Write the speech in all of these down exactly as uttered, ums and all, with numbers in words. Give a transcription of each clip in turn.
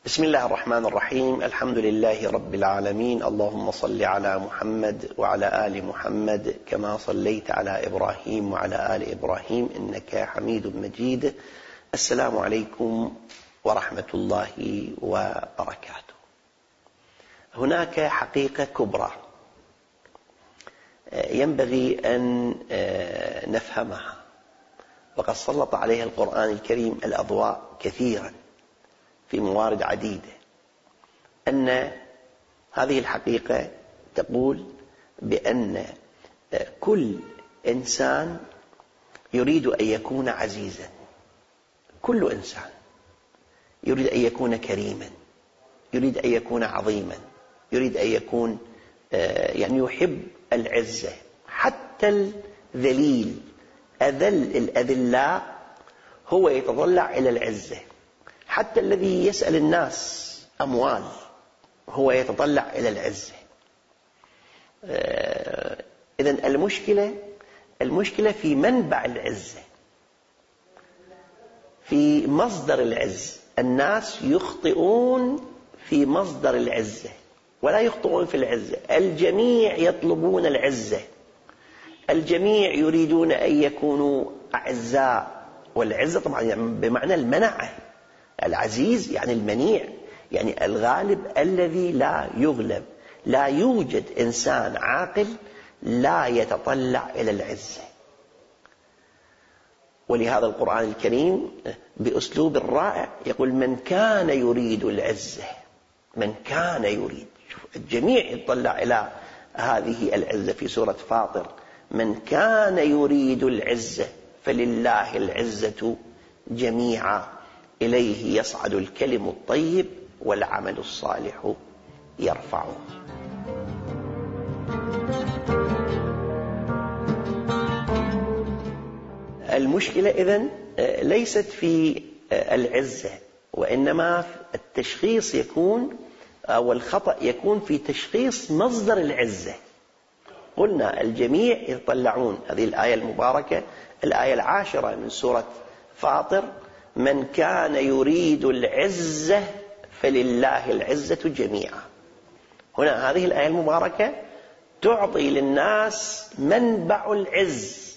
بسم الله الرحمن الرحيم. الحمد لله رب العالمين. اللهم صل على محمد وعلى آل محمد كما صليت على إبراهيم وعلى آل إبراهيم إنك حميد مجيد. السلام عليكم ورحمة الله وبركاته. هناك حقيقة كبرى ينبغي أن نفهمها، وقد سلط عليها القرآن الكريم الأضواء كثيرا في موارد عديدة. أن هذه الحقيقة تقول بأن كل إنسان يريد أن يكون عزيزا، كل إنسان يريد أن يكون كريما، يريد أن يكون عظيما، يريد أن يكون يعني يحب العزة. حتى الذليل أذل الأذلاء هو يتطلع إلى العزة. حتى الذي يسأل الناس أموال هو يتطلع إلى العزة. إذن المشكلة المشكلة في منبع العزة، في مصدر العز. الناس يخطئون في مصدر العزة ولا يخطئون في العزة. الجميع يطلبون العزة، الجميع يريدون أن يكونوا أعزاء، والعزة طبعا بمعنى المنعة. العزيز يعني المنيع، يعني الغالب الذي لا يغلب. لا يوجد إنسان عاقل لا يتطلع إلى العزة. ولهذا القرآن الكريم بأسلوب رائع يقول من كان يريد العزة، من كان يريد. الجميع يتطلع إلى هذه العزة. في سورة فاطر من كان يريد العزة فلله العزة جميعا إليه يصعد الكلم الطيب والعمل الصالح يرفعه. المشكلة إذن ليست في العزة، وإنما التشخيص يكون أو الخطأ يكون في تشخيص مصدر العزة. قلنا الجميع يتطلعون. هذه الآية المباركة الآية العاشرة من سورة فاطر من كان يريد العزة فلله العزة جميعا. هنا هذه الآية المباركة تعطي للناس منبع العز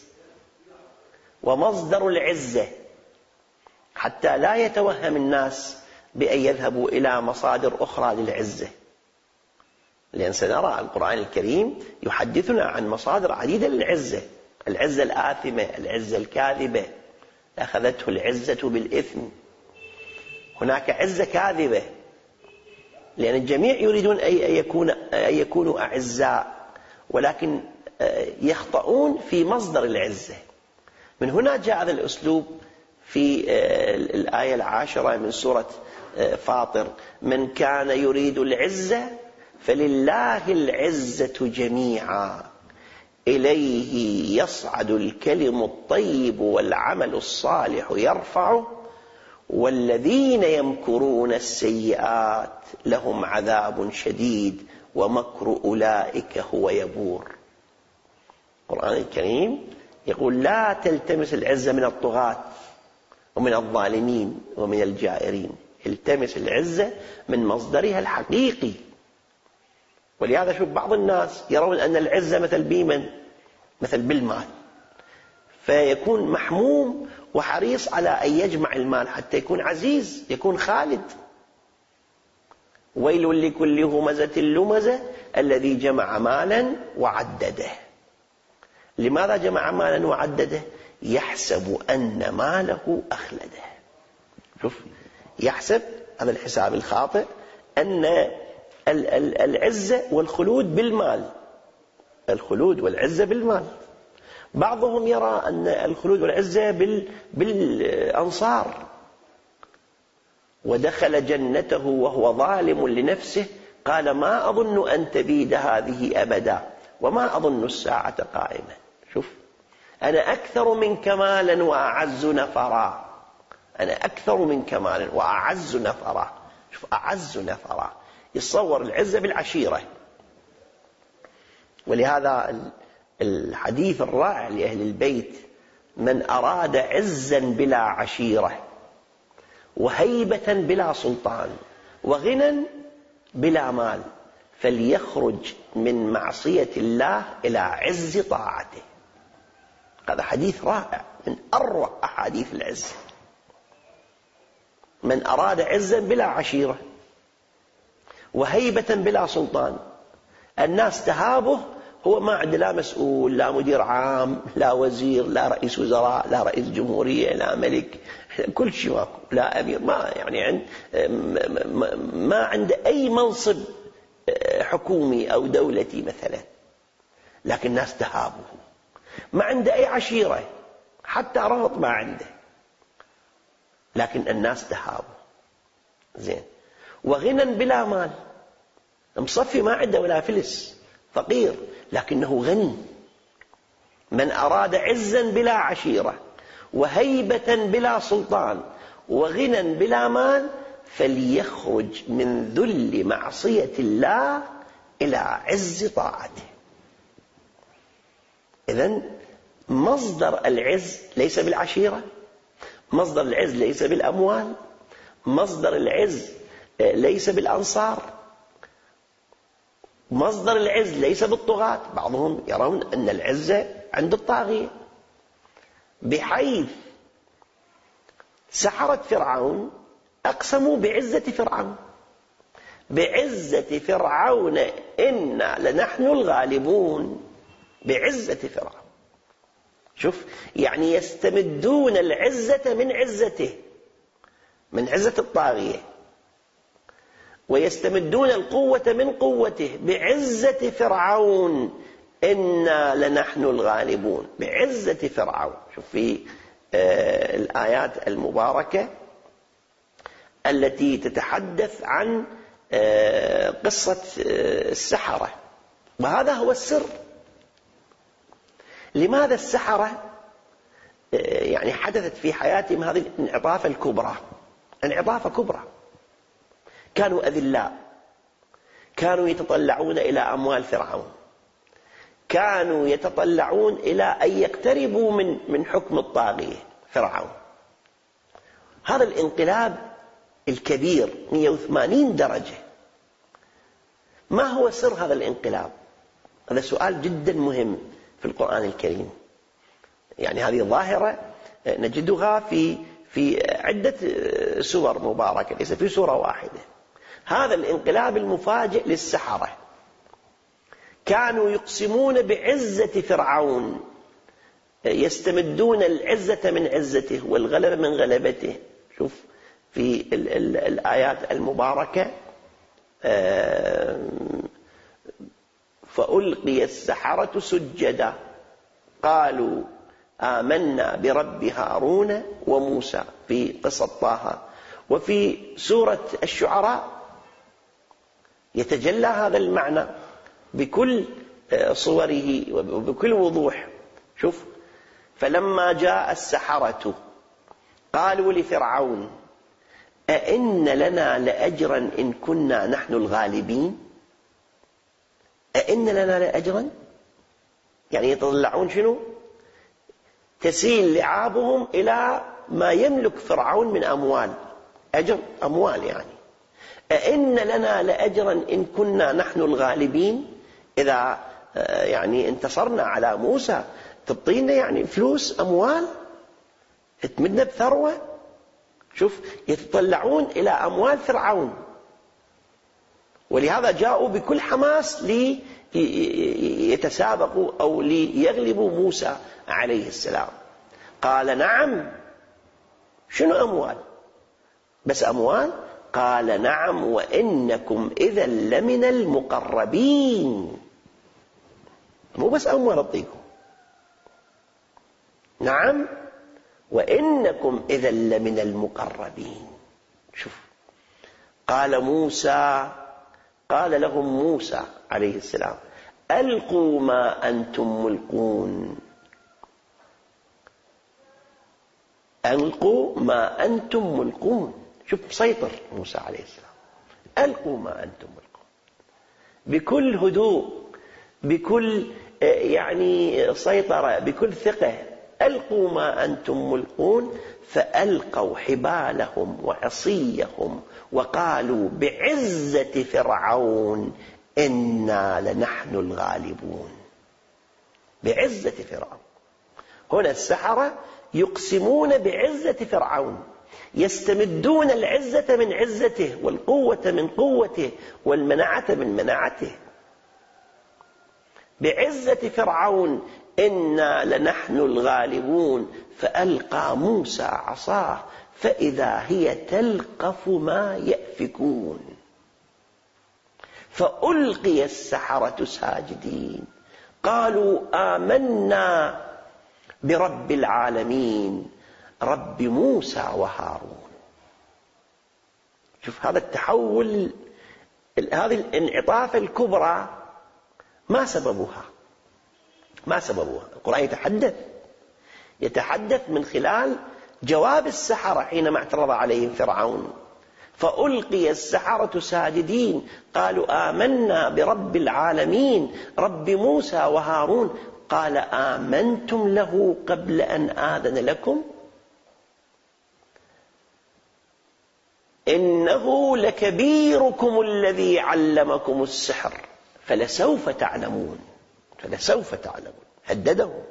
ومصدر العزة، حتى لا يتوهم الناس بأن يذهبوا إلى مصادر أخرى للعزة. لأن سنرى القرآن الكريم يحدثنا عن مصادر عديدة للعزة. العزة الآثمة، العزة الكاذبة، أخذته العزة بالإثم. هناك عزة كاذبة، لأن الجميع يريدون أن يكون أن يكونوا أعزاء، ولكن يخطئون في مصدر العزة. من هنا جاء هذا الأسلوب في الآية العاشرة من سورة فاطر من كان يريد العزة فلله العزة جميعا إليه يصعد الكلم الطيب والعمل الصالح يرفعه والذين يمكرون السيئات لهم عذاب شديد ومكر أولئك هو يبور. القرآن الكريم يقول لا تلتمس العزة من الطغاة ومن الظالمين ومن الجائرين، التمس العزة من مصدرها الحقيقي. ولهذا شوف بعض الناس يرون أن العزة مثل بيمن، مثل بالمال، فيكون محموم وحريص على أن يجمع المال حتى يكون عزيز، يكون خالد. ويل لكل همزة لمزة الذي جمع مالا وعدده. لماذا جمع مالا وعدده؟ يحسب أن ماله أخلده. شوف، يحسب، هذا الحساب الخاطئ، أن العزة والخلود بالمال، الخلود والعزة بالمال. بعضهم يرى أن الخلود والعزة بالأنصار. ودخل جنته وهو ظالم لنفسه قال ما أظن أن تبيد هذه أبدا وما أظن الساعة قائمة. شوف، أنا أكثر منك مالا وأعز نفرا، أنا أكثر منك مالا وأعز نفرا. شوف، أعز نفرا، يتصور العزة بالعشيرة. ولهذا الحديث الرائع لأهل البيت من أراد عزا بلا عشيرة وهيبة بلا سلطان وغنى بلا مال فليخرج من معصية الله إلى عز طاعته. هذا حديث رائع من أروع أحاديث العز. من أراد عزا بلا عشيرة وهيبة بلا سلطان، الناس تهابه، هو ما عنده لا مسؤول، لا مدير عام، لا وزير، لا رئيس وزراء، لا رئيس جمهورية، لا ملك، كل شيء ماكو، لا أمير، ما يعني عند ما عنده أي منصب حكومي أو دولتي مثلا، لكن الناس تهابه. ما عنده أي عشيرة، حتى رهط ما عنده، لكن الناس تهابه. زين. وغنى بلا مال، مصفي ما عنده ولا فلس، فقير لكنه غني. من أراد عزا بلا عشيرة وهيبة بلا سلطان وغنى بلا مال فليخرج من ذل معصية الله إلى عز طاعته. إذن مصدر العز ليس بالعشيرة، مصدر العز ليس بالأموال، مصدر العز ليس بالأنصار، مصدر العز ليس بالطغاة. بعضهم يرون أن العزة عند الطاغية، بحيث سحرة فرعون أقسموا بعزة فرعون، بعزة فرعون إنا لنحن الغالبون، بعزة فرعون. شوف، يعني يستمدون العزة من عزته، من عزة الطاغية، ويستمدون القوة من قوته بعزة فرعون إنا لنحن الغالبون، بعزة فرعون. شوف في آه الآيات المباركة التي تتحدث عن آه قصة آه السحرة، وهذا هو السر. لماذا السحرة آه يعني حدثت في حياتهم هذه الانعطافة الكبرى، انعطافة كبرى؟ كانوا أذلاء، كانوا يتطلعون إلى أموال فرعون، كانوا يتطلعون إلى أن يقتربوا من من حكم الطاغية فرعون. هذا الانقلاب الكبير مئة وثمانين درجة، ما هو سر هذا الانقلاب؟ هذا سؤال جدا مهم في القرآن الكريم. يعني هذه ظاهرة نجدها في في عدة سور مباركة، ليس في سورة واحدة. هذا الانقلاب المفاجئ للسحرة، كانوا يقسمون بعزة فرعون، يستمدون العزة من عزته والغلبة من غلبته. شوف في ال ال الآيات المباركة فألقي السحرة سجدا قالوا آمنا برب هارون وموسى في قصة طه. وفي سورة الشعراء يتجلى هذا المعنى بكل صوره وبكل وضوح. شوف، فلما جاء السحرة قالوا لفرعون أئن لنا لأجرا إن كنا نحن الغالبين. أئن لنا لأجرا، يعني يتطلعون شنو؟ تسيل لعابهم إلى ما يملك فرعون من أموال، أجر أموال يعني. أئن لنا لأجرا إن كنا نحن الغالبين، إذا يعني انتصرنا على موسى تبطينا يعني فلوس أموال، تمدنا بثروة. شوف، يتطلعون إلى أموال فرعون، ولهذا جاءوا بكل حماس ليتسابقوا أو ليغلبوا موسى عليه السلام. قال نعم. شنو أموال؟ بس أموال؟ قال نعم وإنكم إذا لمن المقربين. مو بس أموال أعطيكم، نعم وإنكم إذا لمن المقربين. شوف، قال موسى قال لهم موسى عليه السلام ألقوا ما أنتم ملقون، ألقوا ما أنتم ملقون. شوف، مسيطر موسى عليه السلام، ألقوا ما أنتم ملقون، بكل هدوء، بكل يعني سيطرة، بكل ثقة. ألقوا ما أنتم ملقون فألقوا حبالهم وعصيهم وقالوا بعزة فرعون إنا لنحن الغالبون. بعزة فرعون. هنا السحرة يقسمون بعزة فرعون، يستمدون العزة من عزته والقوة من قوته والمناعة من مناعته. بعزة فرعون إنا لنحن الغالبون فألقى موسى عصاه فإذا هي تلقف ما يأفكون فألقي السحرة ساجدين قالوا آمنا برب العالمين رب موسى وهارون. شوف هذا التحول، هذه الانعطاف الكبرى ما سببها؟ ما سببها؟ القرآن يتحدث يتحدث من خلال جواب السحرة حينما اعترض عليهم فرعون. فألقي السحرة ساجدين قالوا آمنا برب العالمين رب موسى وهارون قال آمنتم له قبل أن آذن لكم إنه لكبيركم الذي علمكم السحر فلسوف تعلمون. فلسوف تعلمون. هددهم.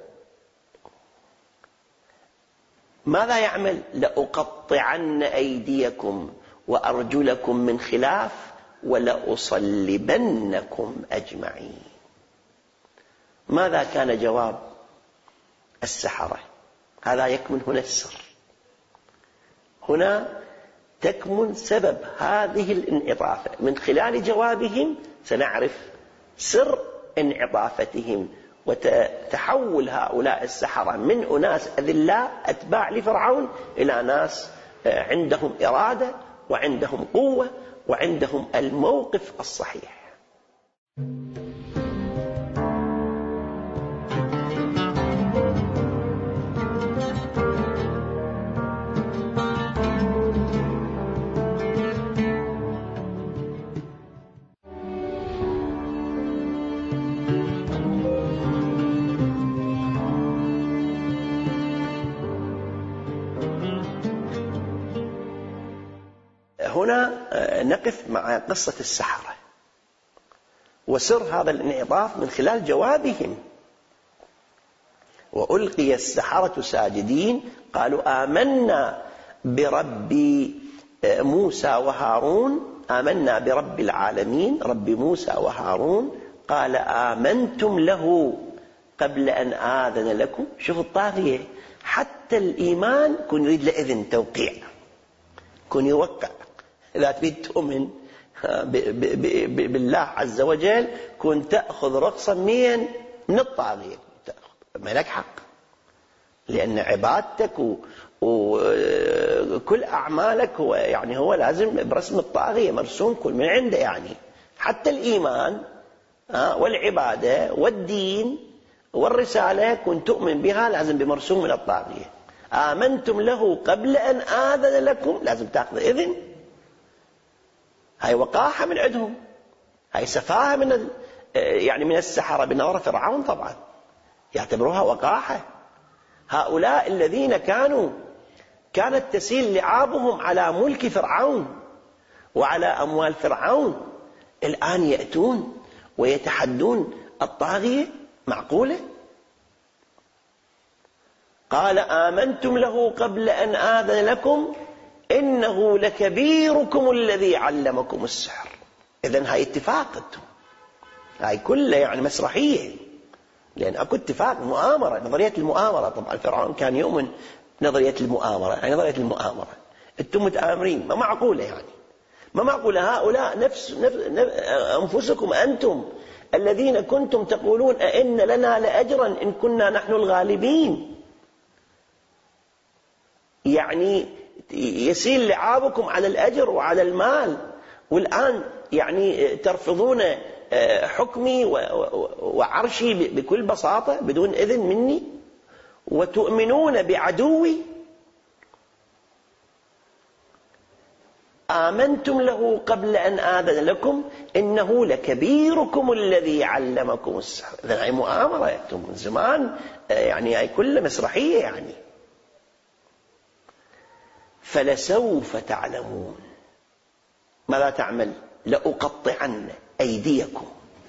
ماذا يعمل؟ لأقطعن أيديكم وأرجلكم من خلاف ولأصلبنكم أجمعين. ماذا كان جواب السحرة؟ هذا يكمن هنا السر. هنا تكمن سبب هذه الانعطافة. من خلال جوابهم سنعرف سر انعطافتهم وتحول هؤلاء السحرة من أناس أذلاء أتباع لفرعون إلى ناس عندهم إرادة وعندهم قوة وعندهم الموقف الصحيح. هنا نقف مع قصة السحرة وسر هذا الانعطاف من خلال جوابهم. وألقي السحرة ساجدين قالوا آمنا برب موسى وهارون آمنا برب العالمين رب موسى وهارون قال آمنتم له قبل أن آذن لكم. شوف الطاغية حتى الإيمان كن يريد لإذن توقيع، كن يوقع. إذا تريد تؤمن بالله عز وجل كن تأخذ رخصة من من الطاغية، ما لك حق، لأن عبادتك وكل أعمالك هو يعني هو لازم برسم الطاغية مرسوم كل من عنده. يعني حتى الإيمان والعبادة والدين والرسالة كن تؤمن بها لازم بمرسوم من الطاغية. آمنتم له قبل أن آذن لكم، لازم تأخذ إذن. هاي وقاحة من عندهم، هاي سفاهة من يعني من السحرة بنظر فرعون طبعا يعتبروها وقاحة. هؤلاء الذين كانوا كانت تسيل لعابهم على ملك فرعون وعلى أموال فرعون الآن يأتون ويتحدون الطاغية؟ معقولة؟ قال آمنتم له قبل أن آذن لكم إنه لكبيركم الذي علمكم السحر. إذن هاي اتفاقتهم، هاي كلها يعني مسرحية، لأن أكو اتفاق مؤامرة، نظرية المؤامرة. طبعا فرعون كان يؤمن نظرية المؤامرة، يعني نظرية المؤامرة أنتم متآمرين، ما معقولة يعني ما معقولة. هؤلاء نفس, نفس أنفسكم أنتم الذين كنتم تقولون أئن لنا لأجرا إن كنا نحن الغالبين. يعني يسيل لعابكم على الأجر وعلى المال، والآن يعني ترفضون حكمي وعرشي بكل بساطة بدون إذن مني وتؤمنون بعدوي. آمنتم له قبل أن آذن لكم إنه لكبيركم الذي علمكم السحر. إذن هاي مؤامرة يكتم من زمان، يعني هاي كل مسرحية يعني. فلسوف تعلمون. ماذا تعمل؟ لأقطعن أيديكم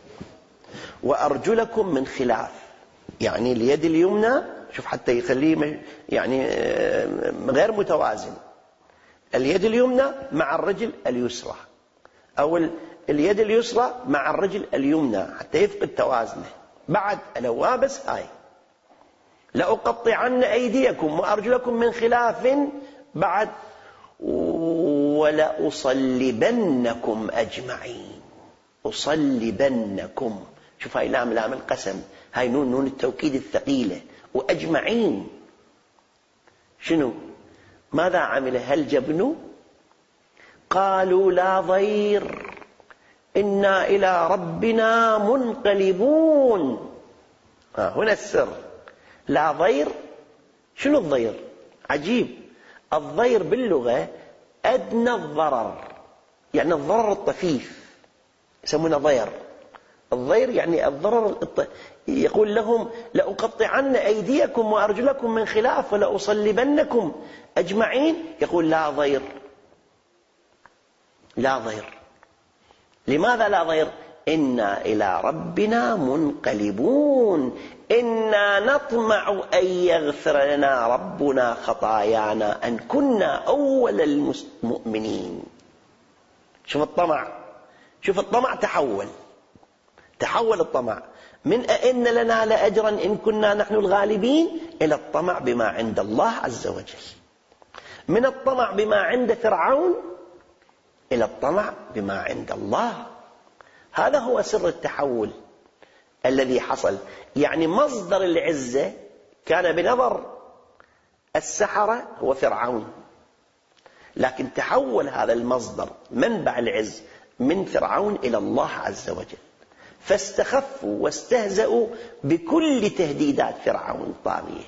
وأرجلكم من خلاف، يعني اليد اليمنى، شوف حتى يخليه يعني غير متوازن، اليد اليمنى مع الرجل اليسرى، أو اليد اليسرى مع الرجل اليمنى حتى يفقد توازنه. بعد الوابس هاي لأقطعن أيديكم وأرجلكم من خلاف، بعد ولأصلبنكم أجمعين. أصلبنكم، شوف هاي لام لام القسم، هاي نون نون التوكيد الثقيلة، وأجمعين. شنو؟ ماذا عمل هالجبن؟ قالوا لا ضير إنا إلى ربنا منقلبون. آه هنا السر، لا ضير. شنو الضير؟ عجيب، الضير باللغة أدنى الضرر، يعني الضرر الطفيف يسمونه ضير. الضير يعني الضرر الط... يقول لهم لأقطعن أيديكم وأرجلكم من خلاف ولأصلبنكم أجمعين. يقول لا ضير، لا ضير. لماذا لا ضير؟ إنا إلى ربنا منقلبون، إنا نطمع أن يغفر لنا ربنا خطايانا أن كنا أول المؤمنين. شوف الطمع، شوف الطمع تحول، تحول الطمع من أئن لنا لأجرا إن كنا نحن الغالبين إلى الطمع بما عند الله عز وجل، من الطمع بما عند فرعون إلى الطمع بما عند الله. هذا هو سر التحول الذي حصل. يعني مصدر العزة كان بنظر السحرة هو فرعون، لكن تحول هذا المصدر منبع العز من فرعون إلى الله عز وجل، فاستخفوا واستهزأوا بكل تهديدات فرعون الطاغية.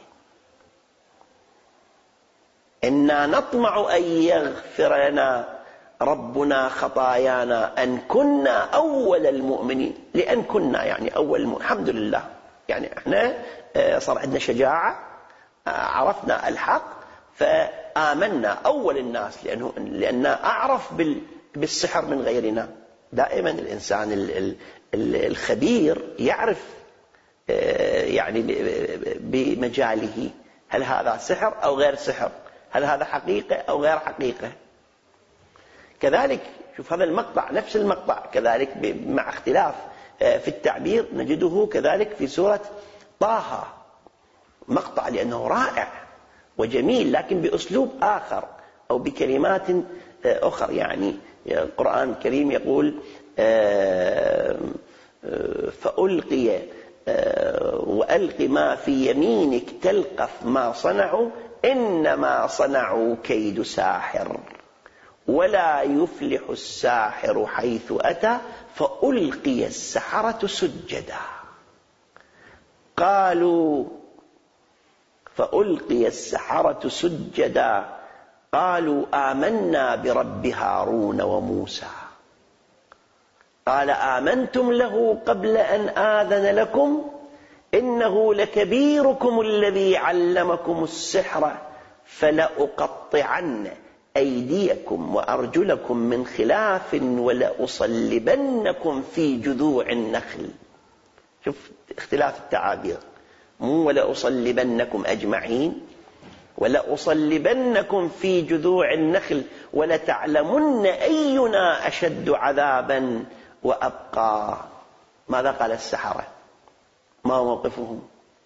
إنا نطمع أن يغفر لنا ربنا خطايانا أن كنا أول المؤمنين. لأن كنا يعني أول المؤمنين، الحمد لله، يعني احنا صار عندنا شجاعة، عرفنا الحق فآمنا أول الناس، لأنه لأننا أعرف بالسحر من غيرنا. دائما الإنسان الخبير يعرف يعني بمجاله هل هذا سحر أو غير سحر، هل هذا حقيقة أو غير حقيقة. كذلك شوف هذا المقطع، نفس المقطع كذلك مع اختلاف في التعبير نجده كذلك في سورة طه، مقطع لأنه رائع وجميل لكن بأسلوب آخر أو بكلمات أخرى. يعني القرآن الكريم يقول فألقي وألق ما في يمينك تلقف ما صنعوا إنما صنعوا كيد ساحر ولا يفلح الساحر حيث أتى فألقي السحرة سجدا. قالوا فألقي السحرة سجدا قالوا آمنا برب هارون وموسى. قال آمنتم له قبل أن آذن لكم إنه لكبيركم الذي علمكم السحر فلأقطعن أيديكم وأرجلكم من خلاف ولأصلبنكم في جذوع النخل. شوف اختلاف التعابير، مو ولأصلبنكم أجمعين، ولأصلبنكم في جذوع النخل ولتعلمن أينا أشد عذابا وأبقى. ماذا قال السحرة؟ ما موقفهم؟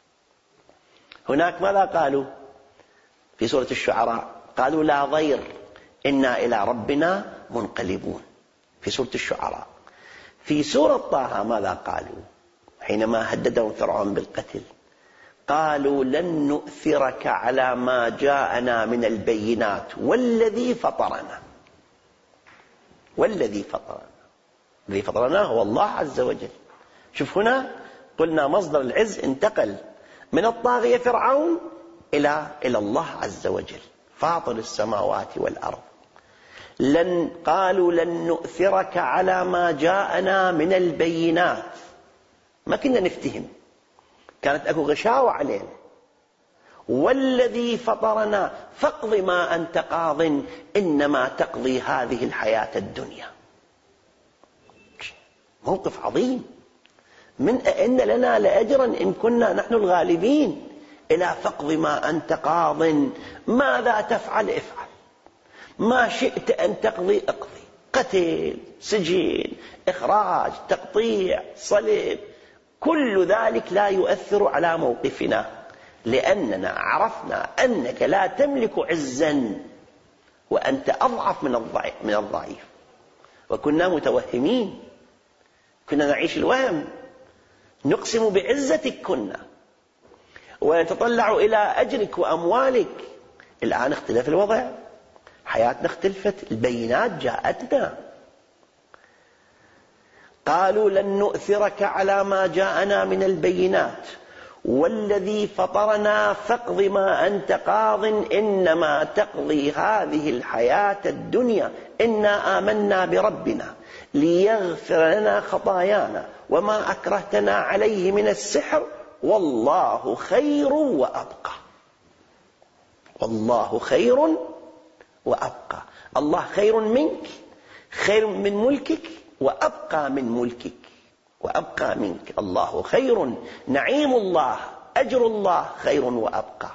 هناك ماذا قالوا في سورة الشعراء؟ قالوا لا ضير إنا إلى ربنا منقلبون في سورة الشعراء. في سورة طه ماذا قالوا حينما هددهم فرعون بالقتل؟ قالوا لن نؤثرك على ما جاءنا من البينات والذي فطرنا. والذي فطرنا، الذي فطرنا هو الله عز وجل. شوف هنا قلنا مصدر العز انتقل من الطاغية فرعون إلى إلى الله عز وجل فاطر السماوات والأرض. لن قالوا لن نؤثرك على ما جاءنا من البينات. ما كنا نفتهم، كانت أكو غشاوة علينا. والذي فطرنا فاقض ما أنت قاض إنما تقضي هذه الحياة الدنيا. موقف عظيم، من أئن لنا لأجرا إن كنا نحن الغالبين. إلى فاقض ما أنت قاض، ماذا تفعل افعل، ما شئت أن تقضي اقضي، قتل، سجن، إخراج، تقطيع، صلب، كل ذلك لا يؤثر على موقفنا، لأننا عرفنا أنك لا تملك عزا وأنت أضعف من الضعيف. وكنا متوهمين، كنا نعيش الوهم، نقسم بعزتك كنا ونتطلع إلى أجرك وأموالك. الآن اختلف الوضع، حياتنا اختلفت، البينات جاءتنا. قالوا لن نؤثرك على ما جاءنا من البينات والذي فطرنا فاقض ما أنت قاض إنما تقضي هذه الحياة الدنيا إنا آمنا بربنا ليغفر لنا خطايانا وما أكرهتنا عليه من السحر والله خير وأبقى. والله خير وأبقى، الله خير منك، خير من ملكك، وأبقى من ملكك، وأبقى منك. الله خير، نعيم الله، أجر الله خير وأبقى،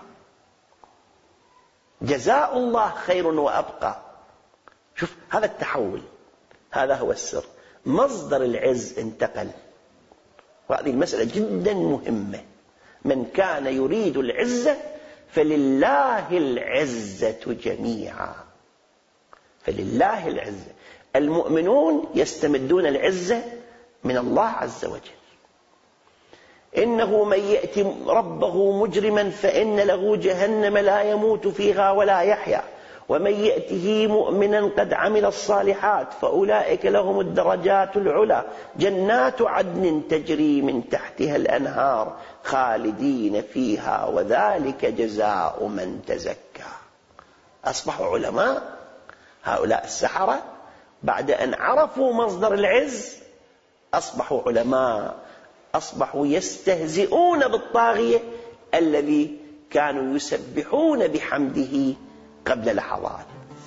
جزاء الله خير وأبقى. شوف هذا التحول، هذا هو السر. مصدر العز انتقل، وهذه المسألة جدا مهمة. من كان يريد العزة فلله العزة جميعا، فلله العزة. المؤمنون يستمدون العزة من الله عز وجل. إنه من يأتي ربه مجرما فإن له جهنم لا يموت فيها ولا يحيا ومن يأته مؤمنا قد عمل الصالحات فأولئك لهم الدرجات العلى جنات عدن تجري من تحتها الأنهار خالدين فيها وذلك جزاء من تزكى. أصبحوا علماء هؤلاء السحرة بعد أن عرفوا مصدر العز، أصبحوا علماء، أصبحوا يستهزئون بالطاغية الذي كانوا يسبحون بحمده قبل لحظات.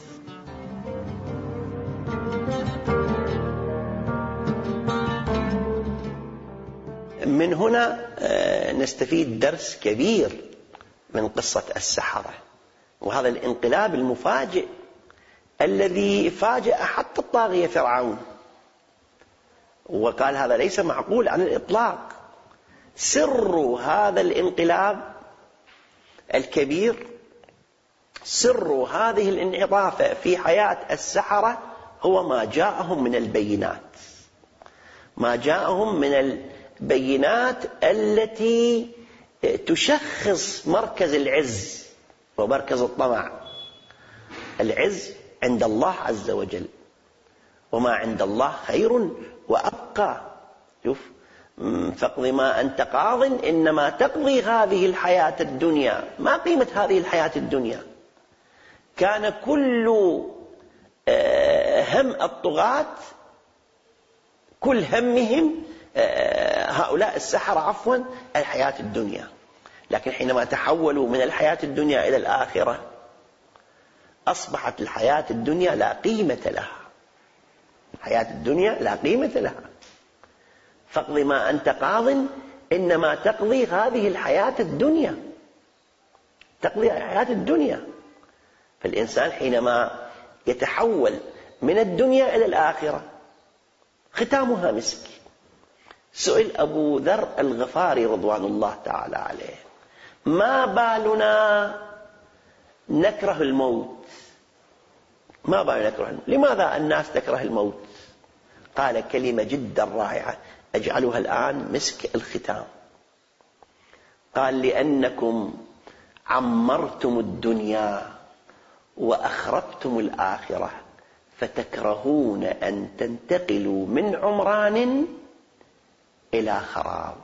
من هنا نستفيد درس كبير من قصة السحرة، وهذا الانقلاب المفاجئ الذي فاجأ حتى الطاغية فرعون، وقال هذا ليس معقول على الإطلاق. سر هذا الانقلاب الكبير، سر هذه الانعطافة في حياة السحرة هو ما جاءهم من البينات، ما جاءهم من البينات التي تشخص مركز العز ومركز الطمع. العز عند الله عز وجل، وما عند الله خير وأبقى. شوف، فاقض ما أنت قاض إنما تقضي هذه الحياة الدنيا. ما قيمة هذه الحياة الدنيا؟ كان كل هم الطغاة، كل همهم هؤلاء السحرة عفوا الحياة الدنيا. لكن حينما تحولوا من الحياة الدنيا إلى الآخرة أصبحت الحياة الدنيا لا قيمة لها، الحياة الدنيا لا قيمة لها. فاقض ما أنت قاض إنما تقضي هذه الحياة الدنيا، تقضي الحياة الدنيا. فالإنسان حينما يتحول من الدنيا إلى الآخرة ختامها مسك. سئل أبو ذر الغفاري رضوان الله تعالى عليه: ما بالنا نكره الموت؟ ما بالنا نكره الموت؟ لماذا الناس تكره الموت؟ قال كلمة جدا رائعة أجعلها الآن مسك الختام. قال: لأنكم عمرتم الدنيا وأخربتم الآخرة فتكرهون أن تنتقلوا من عمران إلى خراب،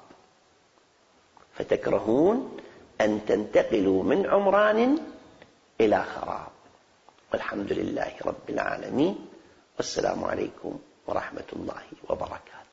فتكرهون أن تنتقلوا من عمران إلى خراب. والحمد لله رب العالمين، والسلام عليكم ورحمة الله وبركاته.